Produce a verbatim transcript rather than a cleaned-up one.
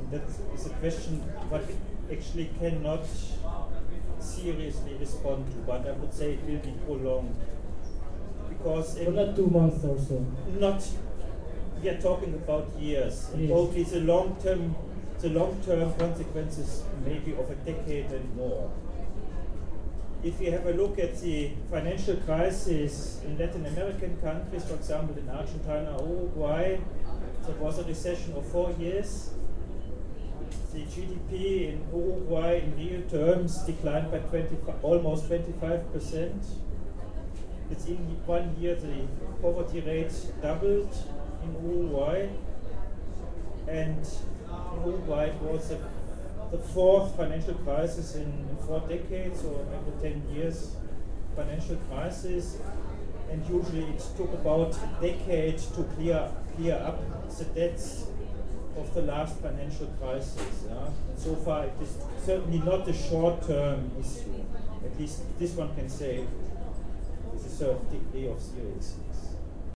that is a question what we actually cannot seriously respond to, but I would say it will be prolonged. Because for not two months or so. Not, we are talking about years. And yes. Probably the long-term, the long-term consequences maybe of a decade and more. If you have a look at the financial crisis in Latin American countries, for example in Argentina or Uruguay, there was a recession of four years. The G D P in Uruguay in real terms declined by twenty, almost twenty-five percent. Within one year the poverty rate doubled in Uruguay, and in Uruguay it was a the fourth financial crisis in, in four decades or every ten years financial crisis, and usually it took about a decade to clear clear up the debts of the last financial crisis. Yeah? And so far it is certainly not a short-term issue. At least this one can say with a certain degree of seriousness.